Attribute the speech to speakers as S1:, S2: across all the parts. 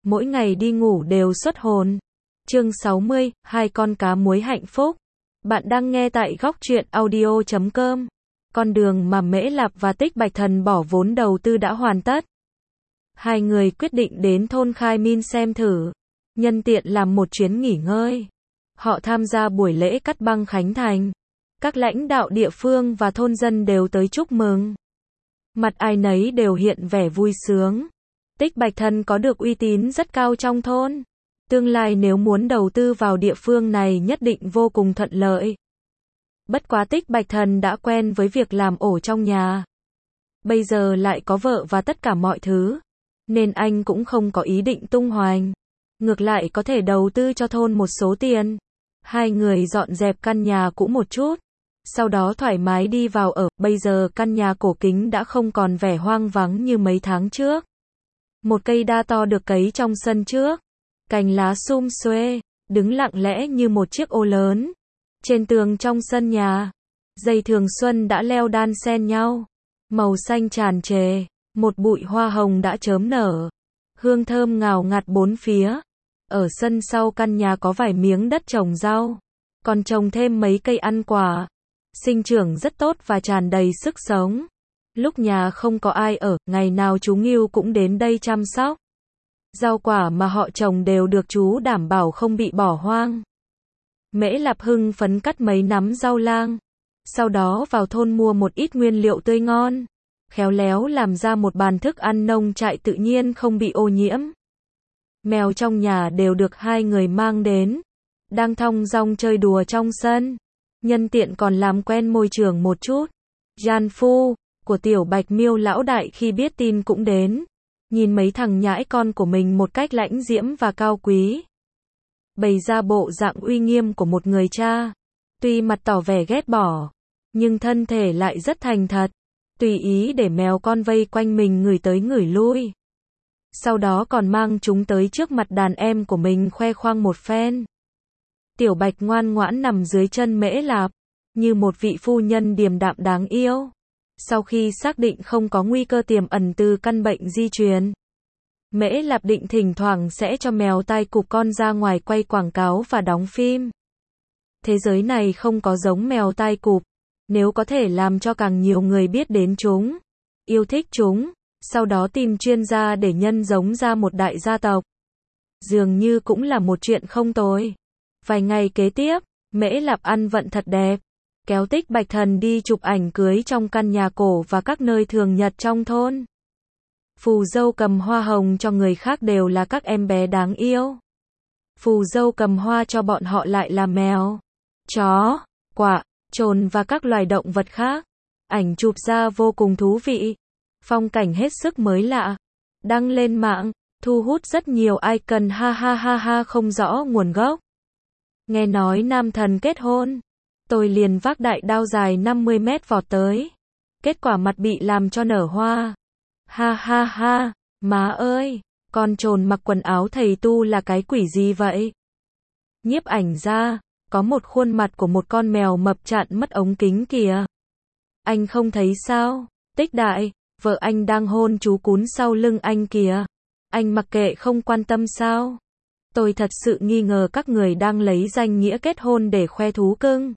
S1: mỗi ngày đi ngủ đều xuất hồn. Chương 60, hai con cá muối hạnh phúc. Bạn đang nghe tại góc truyện audio.com. Con đường mà Mễ Lạp và Tích Bạch Thần bỏ vốn đầu tư đã hoàn tất. Hai người quyết định đến thôn Khai Min xem thử, nhân tiện làm một chuyến nghỉ ngơi. Họ tham gia buổi lễ cắt băng khánh thành. Các lãnh đạo địa phương và thôn dân đều tới chúc mừng. Mặt ai nấy đều hiện vẻ vui sướng. Tích Bạch Thần có được uy tín rất cao trong thôn. Tương lai nếu muốn đầu tư vào địa phương này nhất định vô cùng thuận lợi. Bất quá Tích Bạch Thần đã quen với việc làm ổ trong nhà. Bây giờ lại có vợ và tất cả mọi thứ, nên anh cũng không có ý định tung hoành. Ngược lại có thể đầu tư cho thôn một số tiền. Hai người dọn dẹp căn nhà cũ một chút, sau đó thoải mái đi vào ở. Bây giờ căn nhà cổ kính đã không còn vẻ hoang vắng như mấy tháng trước. Một cây đa to được cấy trong sân trước, cành lá sum xuê, đứng lặng lẽ như một chiếc ô lớn. Trên tường trong sân nhà, dây thường xuân đã leo đan xen nhau, màu xanh tràn trề, một bụi hoa hồng đã chớm nở, hương thơm ngào ngạt bốn phía. Ở sân sau căn nhà có vài miếng đất trồng rau, còn trồng thêm mấy cây ăn quả, sinh trưởng rất tốt và tràn đầy sức sống. Lúc nhà không có ai ở, ngày nào chú Ngưu cũng đến đây chăm sóc. Rau quả mà họ trồng đều được chú đảm bảo không bị bỏ hoang. Mễ Lạp hưng phấn cắt mấy nắm rau lang, sau đó vào thôn mua một ít nguyên liệu tươi ngon, khéo léo làm ra một bàn thức ăn nông trại tự nhiên không bị ô nhiễm. Mèo trong nhà đều được hai người mang đến, đang thong dong chơi đùa trong sân, nhân tiện còn làm quen môi trường một chút. Gian phu của Tiểu Bạch Miêu lão đại khi biết tin cũng đến, nhìn mấy thằng nhãi con của mình một cách lãnh diễm và cao quý, bày ra bộ dạng uy nghiêm của một người cha. Tuy mặt tỏ vẻ ghét bỏ, nhưng thân thể lại rất thành thật, tùy ý để mèo con vây quanh mình ngửi tới ngửi lui. Sau đó còn mang chúng tới trước mặt đàn em của mình khoe khoang một phen. Tiểu Bạch ngoan ngoãn nằm dưới chân Mễ Lạp, như một vị phu nhân điềm đạm đáng yêu. Sau khi xác định không có nguy cơ tiềm ẩn từ căn bệnh di truyền, Mễ Lạp định thỉnh thoảng sẽ cho mèo tai cụp con ra ngoài quay quảng cáo và đóng phim. Thế giới này không có giống mèo tai cụp, nếu có thể làm cho càng nhiều người biết đến chúng, yêu thích chúng, sau đó tìm chuyên gia để nhân giống ra một đại gia tộc, dường như cũng là một chuyện không tồi. Vài ngày kế tiếp, Mễ Lạp ăn vận thật đẹp, kéo Tích Bạch Thần đi chụp ảnh cưới trong căn nhà cổ và các nơi thường nhật trong thôn. Phù dâu cầm hoa hồng cho người khác đều là các em bé đáng yêu. Phù dâu cầm hoa cho bọn họ lại là mèo, chó, quạ, trồn và các loài động vật khác. Ảnh chụp ra vô cùng thú vị, phong cảnh hết sức mới lạ, đăng lên mạng, thu hút rất nhiều icon ha ha ha ha không rõ nguồn gốc. Nghe nói nam thần kết hôn, tôi liền vác đại đao dài 50 mét vọt tới. Kết quả mặt bị làm cho nở hoa. Ha ha ha, má ơi, con trồn mặc quần áo thầy tu là cái quỷ gì vậy? Nhiếp ảnh ra, có một khuôn mặt của một con mèo mập chặn mất ống kính kìa. Anh không thấy sao? Tích đại, vợ anh đang hôn chú cún sau lưng anh kìa. Anh mặc kệ không quan tâm sao? Tôi thật sự nghi ngờ các người đang lấy danh nghĩa kết hôn để khoe thú cưng.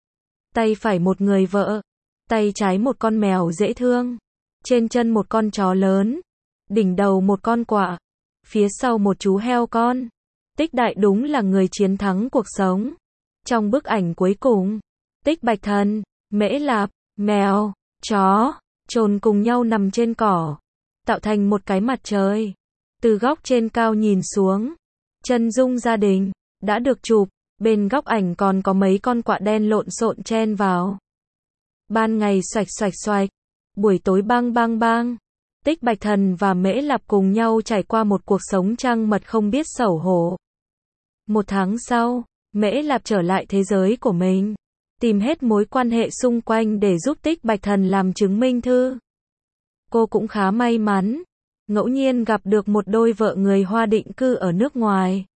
S1: Tay phải một người vợ, tay trái một con mèo dễ thương, trên chân một con chó lớn, đỉnh đầu một con quạ, phía sau một chú heo con. Tích đại đúng là người chiến thắng cuộc sống. Trong bức ảnh cuối cùng, Tích Bạch Thần, Mễ Lạp, mèo, chó, trồn cùng nhau nằm trên cỏ, tạo thành một cái mặt trời. Từ góc trên cao nhìn xuống, chân dung gia đình đã được chụp, bên góc ảnh còn có mấy con quạ đen lộn xộn chen vào. Ban ngày xoạch xoạch xoạch, buổi tối bang bang bang. Tích Bạch Thần và Mễ Lạp cùng nhau trải qua một cuộc sống trăng mật không biết xấu hổ. Một tháng sau, Mễ Lạp trở lại thế giới của mình, tìm hết mối quan hệ xung quanh để giúp Tích Bạch Thần làm chứng minh thư. Cô cũng khá may mắn, ngẫu nhiên gặp được một đôi vợ người Hoa định cư ở nước ngoài.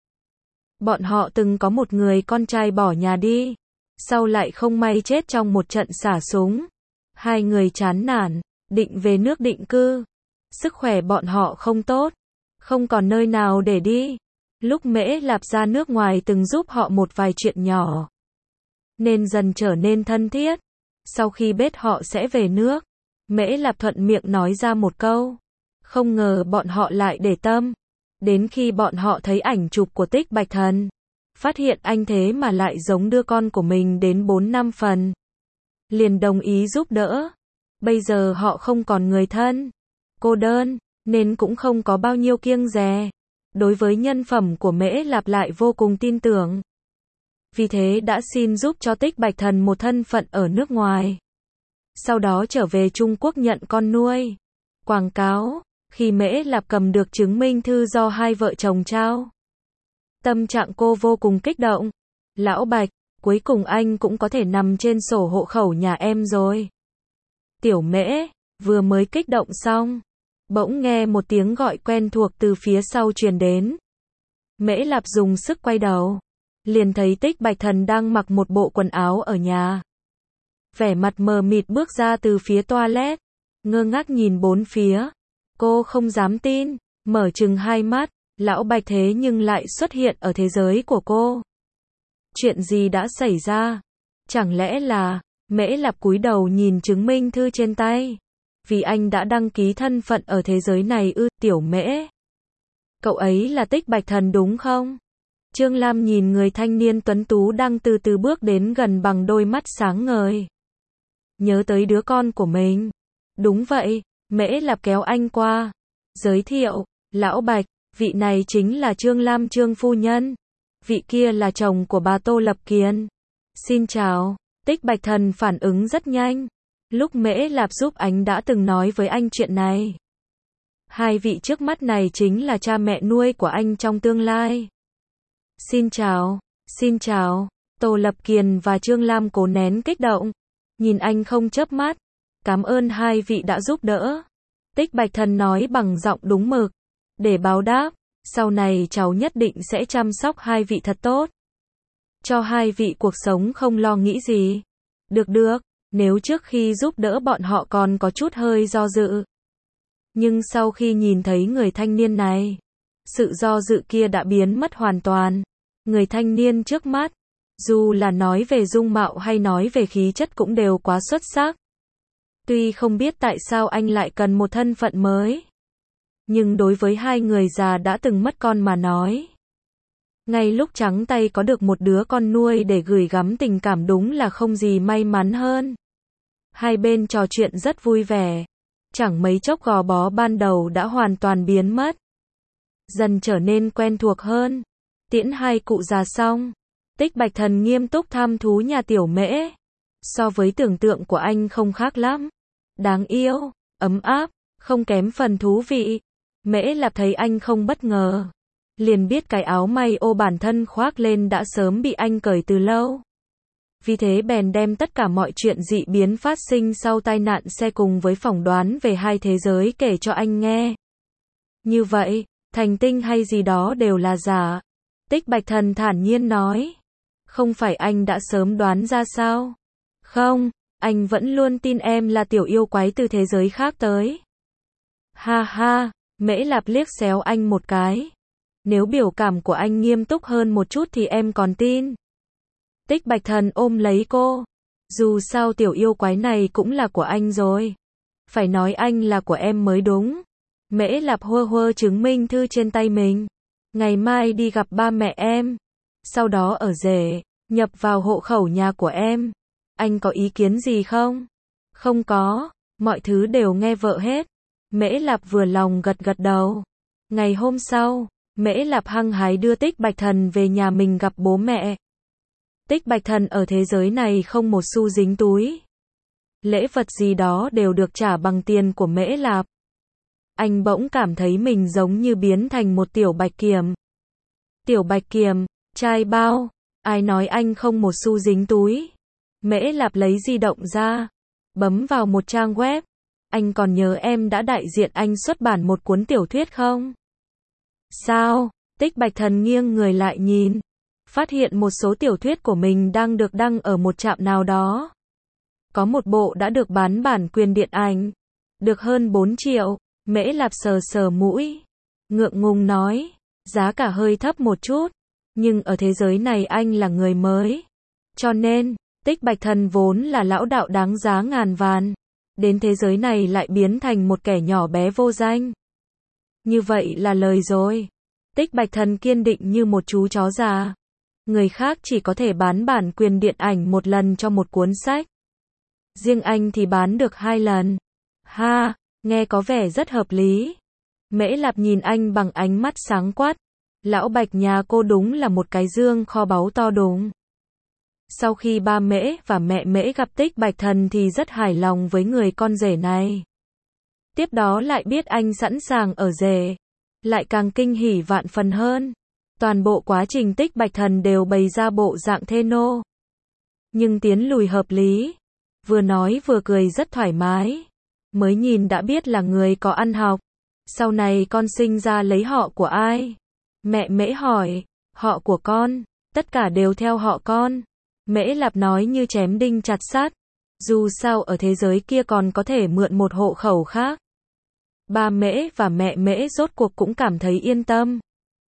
S1: Bọn họ từng có một người con trai bỏ nhà đi, sau lại không may chết trong một trận xả súng. Hai người chán nản, định về nước định cư. Sức khỏe bọn họ không tốt, không còn nơi nào để đi. Lúc Mễ Lạp ra nước ngoài từng giúp họ một vài chuyện nhỏ, nên dần trở nên thân thiết. Sau khi biết họ sẽ về nước, Mễ Lạp thuận miệng nói ra một câu. Không ngờ bọn họ lại để tâm. Đến khi bọn họ thấy ảnh chụp của Tích Bạch Thần, phát hiện anh thế mà lại giống đứa con của mình đến 4-5 phần. Liền đồng ý giúp đỡ. Bây giờ họ không còn người thân, cô đơn, nên cũng không có bao nhiêu kiêng dè. Đối với nhân phẩm của Mễ Lạp lại vô cùng tin tưởng. Vì thế đã xin giúp cho Tích Bạch Thần một thân phận ở nước ngoài. Sau đó trở về Trung Quốc nhận con nuôi. Quảng cáo, khi Mễ Lạp cầm được chứng minh thư do hai vợ chồng trao, tâm trạng cô vô cùng kích động. Lão Bạch, cuối cùng anh cũng có thể nằm trên sổ hộ khẩu nhà em rồi. Tiểu Mễ, vừa mới kích động xong, bỗng nghe một tiếng gọi quen thuộc từ phía sau truyền đến. Mễ Lạp dùng sức quay đầu, liền thấy Tích Bạch Thần đang mặc một bộ quần áo ở nhà. Vẻ mặt mờ mịt bước ra từ phía toilet, ngơ ngác nhìn bốn phía. Cô không dám tin, mở trừng hai mắt, lão Bạch thế nhưng lại xuất hiện ở thế giới của cô. Chuyện gì đã xảy ra? Chẳng lẽ là... Mễ Lạp cúi đầu nhìn chứng minh thư trên tay. Vì anh đã đăng ký thân phận ở thế giới này ư? Tiểu Mễ, cậu ấy là Tích Bạch Thần đúng không? Trương Lam nhìn người thanh niên tuấn tú đang từ từ bước đến gần bằng đôi mắt sáng ngời. Nhớ tới đứa con của mình. Đúng vậy, Mễ Lạp kéo anh qua. Giới thiệu, lão Bạch, vị này chính là Trương Lam Trương phu nhân. Vị kia là chồng của bà Tô Lập Kiền. Xin chào. Tích Bạch Thần phản ứng rất nhanh. Lúc Mễ Lạp giúp anh đã từng nói với anh chuyện này. Hai vị trước mắt này chính là cha mẹ nuôi của anh trong tương lai. Xin chào, Tô Lập Kiền và Trương Lam cố nén kích động. Nhìn anh không chớp mắt. Cảm ơn hai vị đã giúp đỡ. Tích Bạch Thần nói bằng giọng đúng mực. Để báo đáp, sau này cháu nhất định sẽ chăm sóc hai vị thật tốt. Cho hai vị cuộc sống không lo nghĩ gì. Được, nếu trước khi giúp đỡ bọn họ còn có chút hơi do dự. Nhưng sau khi nhìn thấy người thanh niên này, sự do dự kia đã biến mất hoàn toàn. Người thanh niên trước mắt, dù là nói về dung mạo hay nói về khí chất cũng đều quá xuất sắc. Tuy không biết tại sao anh lại cần một thân phận mới, nhưng đối với hai người già đã từng mất con mà nói, ngay lúc trắng tay có được một đứa con nuôi để gửi gắm tình cảm đúng là không gì may mắn hơn. Hai bên trò chuyện rất vui vẻ. Chẳng mấy chốc gò bó ban đầu đã hoàn toàn biến mất. Dần trở nên quen thuộc hơn. Tiễn hai cụ già xong, Tích Bạch Thần nghiêm túc thăm thú nhà Tiểu Mễ. So với tưởng tượng của anh không khác lắm. Đáng yêu, ấm áp, không kém phần thú vị. Mễ Lạp thấy anh không bất ngờ, liền biết cái áo may ô bản thân khoác lên đã sớm bị anh cởi từ lâu. Vì thế bèn đem tất cả mọi chuyện dị biến phát sinh sau tai nạn xe cùng với phỏng đoán về hai thế giới kể cho anh nghe. Như vậy, thành tinh hay gì đó đều là giả. Tích Bạch Thần thản nhiên nói. Không phải anh đã sớm đoán ra sao? Không, anh vẫn luôn tin em là tiểu yêu quái từ thế giới khác tới. Ha ha, Mễ Lạp liếc xéo anh một cái. Nếu biểu cảm của anh nghiêm túc hơn một chút thì em còn tin. Tích Bạch Thần ôm lấy cô. Dù sao tiểu yêu quái này cũng là của anh rồi. Phải nói anh là của em mới đúng. Mễ Lạp hơ chứng minh thư trên tay mình. Ngày mai đi gặp ba mẹ em. Sau đó ở rể, nhập vào hộ khẩu nhà của em. Anh có ý kiến gì không? Không có, mọi thứ đều nghe vợ hết. Mễ Lạp vừa lòng gật đầu. Ngày hôm sau, Mễ Lạp hăng hái đưa Tích Bạch Thần về nhà mình gặp bố mẹ. Tích Bạch Thần ở thế giới này không một xu dính túi. Lễ vật gì đó đều được trả bằng tiền của Mễ Lạp. Anh bỗng cảm thấy mình giống như biến thành một tiểu Bạch Kiểm. Tiểu Bạch Kiểm, trai bao, ai nói anh không một xu dính túi. Mễ Lạp lấy di động ra, bấm vào một trang web. Anh còn nhớ em đã đại diện anh xuất bản một cuốn tiểu thuyết không? Sao? Tích Bạch Thần nghiêng người lại nhìn. Phát hiện một số tiểu thuyết của mình đang được đăng ở một trạm nào đó. Có một bộ đã được bán bản quyền điện ảnh. Được hơn 4 triệu. Mễ Lạp sờ mũi. ngượng ngùng nói, giá cả hơi thấp một chút, nhưng ở thế giới này anh là người mới. Cho nên, Tích Bạch Thần vốn là lão đạo đáng giá ngàn vàng, đến thế giới này lại biến thành một kẻ nhỏ bé vô danh. Như vậy là lời rồi. Tích Bạch Thần kiên định như một chú chó già. Người khác chỉ có thể bán bản quyền điện ảnh một lần cho một cuốn sách. Riêng anh thì bán được 2 lần. Ha, nghe có vẻ rất hợp lý. Mễ Lạp nhìn anh bằng ánh mắt sáng quát. Lão Bạch nhà cô đúng là một cái dương kho báu to đùng. Sau khi ba Mễ và mẹ Mễ gặp Tích Bạch Thần thì rất hài lòng với người con rể này. Tiếp đó lại biết anh sẵn sàng ở rể, lại càng kinh hỉ vạn phần hơn. Toàn bộ quá trình Tích Bạch Thần đều bày ra bộ dạng thê nô. Nhưng tiến lùi hợp lý, vừa nói vừa cười rất thoải mái. Mới nhìn đã biết là người có ăn học. Sau này con sinh ra lấy họ của ai? Mẹ Mễ hỏi, họ của con, tất cả đều theo họ con. Mễ Lạp nói như chém đinh chặt sắt. Dù sao ở thế giới kia còn có thể mượn một hộ khẩu khác. Ba Mễ và mẹ Mễ rốt cuộc cũng cảm thấy yên tâm.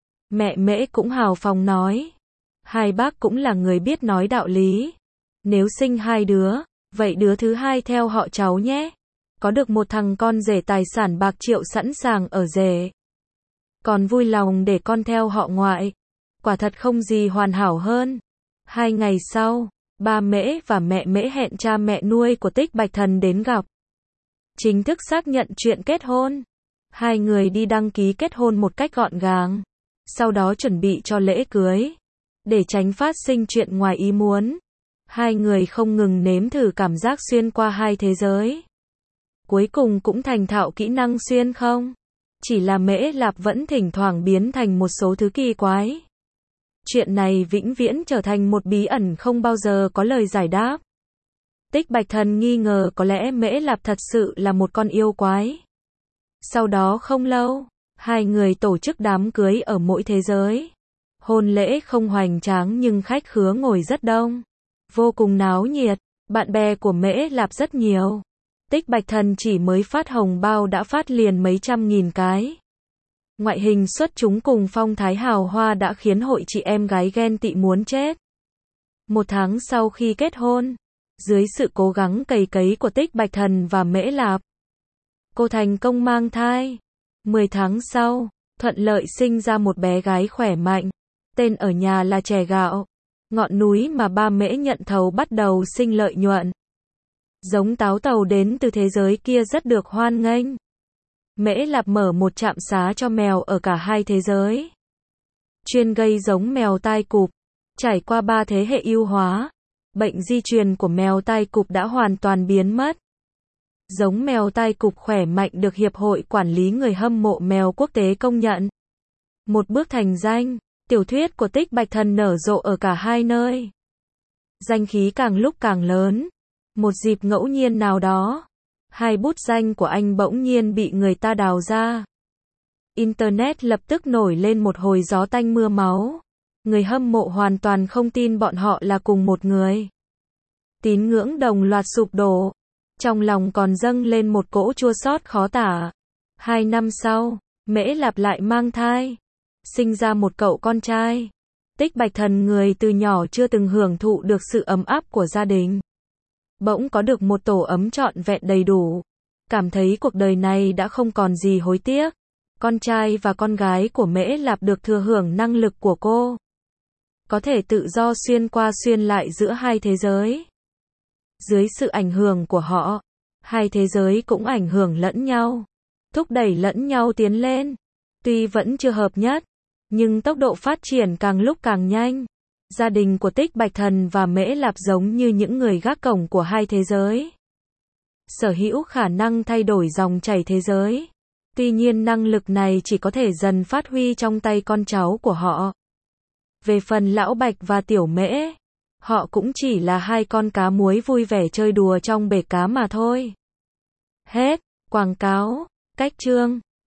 S1: Mẹ Mễ cũng hào phóng nói. Hai bác cũng là người biết nói đạo lý. Nếu sinh 2 đứa, vậy đứa thứ 2 theo họ cháu nhé. Có được một thằng con rể tài sản bạc triệu sẵn sàng ở rể. Còn vui lòng để con theo họ ngoại. Quả thật không gì hoàn hảo hơn. 2 ngày sau, ba Mễ và mẹ Mễ hẹn cha mẹ nuôi của Tích Bạch Thần đến gặp. Chính thức xác nhận chuyện kết hôn. 2 người đi đăng ký kết hôn một cách gọn gàng. Sau đó chuẩn bị cho lễ cưới. Để tránh phát sinh chuyện ngoài ý muốn. 2 người không ngừng nếm thử cảm giác xuyên qua 2 thế giới. Cuối cùng cũng thành thạo kỹ năng xuyên không. Chỉ là Mễ Lạp vẫn thỉnh thoảng biến thành một số thứ kỳ quái. Chuyện này vĩnh viễn trở thành một bí ẩn không bao giờ có lời giải đáp. Tích Bạch Thần nghi ngờ có lẽ Mễ Lạp thật sự là một con yêu quái. Sau đó không lâu, 2 người tổ chức đám cưới ở mỗi thế giới. Hôn lễ không hoành tráng nhưng khách khứa ngồi rất đông. Vô cùng náo nhiệt, bạn bè của Mễ Lạp rất nhiều. Tích Bạch Thần chỉ mới phát hồng bao đã phát liền mấy trăm nghìn cái. Ngoại hình xuất chúng cùng phong thái hào hoa đã khiến hội chị em gái ghen tị muốn chết. 1 tháng sau khi kết hôn, dưới sự cố gắng cày cấy của Tích Bạch Thần và Mễ Lạp, cô thành công mang thai. 10 tháng sau, thuận lợi sinh ra một bé gái khỏe mạnh. Tên ở nhà là Chè Gạo. Ngọn núi mà ba Mễ nhận thầu bắt đầu sinh lợi nhuận. Giống táo tàu đến từ thế giới kia rất được hoan nghênh. Mễ Lạp mở một trạm xá cho mèo ở cả 2 thế giới. Chuyên gây giống mèo tai cụp. Trải qua 3 thế hệ ưu hóa, bệnh di truyền của mèo tai cụp đã hoàn toàn biến mất. Giống mèo tai cụp khỏe mạnh được Hiệp hội Quản lý người hâm mộ mèo quốc tế công nhận. Một bước thành danh, tiểu thuyết của Tích Bạch Thần nở rộ ở cả 2 nơi. Danh khí càng lúc càng lớn. Một dịp ngẫu nhiên nào đó, 2 bút danh của anh bỗng nhiên bị người ta đào ra. Internet lập tức nổi lên một hồi gió tanh mưa máu. Người hâm mộ hoàn toàn không tin bọn họ là cùng một người. Tín ngưỡng đồng loạt sụp đổ. Trong lòng còn dâng lên một cỗ chua xót khó tả. 2 năm sau, Mễ Lạp lại mang thai. Sinh ra một cậu con trai. Tích Bạch Thần người từ nhỏ chưa từng hưởng thụ được sự ấm áp của gia đình. Bỗng có được một tổ ấm trọn vẹn đầy đủ. Cảm thấy cuộc đời này đã không còn gì hối tiếc. Con trai và con gái của Mễ Lạp được thừa hưởng năng lực của cô. Có thể tự do xuyên qua xuyên lại giữa 2 thế giới. Dưới sự ảnh hưởng của họ, 2 thế giới cũng ảnh hưởng lẫn nhau. Thúc đẩy lẫn nhau tiến lên. Tuy vẫn chưa hợp nhất, nhưng tốc độ phát triển càng lúc càng nhanh. Gia đình của Tích Bạch Thần và Mễ Lạp giống như những người gác cổng của 2 thế giới. Sở hữu khả năng thay đổi dòng chảy thế giới. Tuy nhiên năng lực này chỉ có thể dần phát huy trong tay con cháu của họ. Về phần Lão Bạch và Tiểu Mễ, họ cũng chỉ là 2 con cá muối vui vẻ chơi đùa trong bể cá mà thôi. Hết, quảng cáo, cách chương.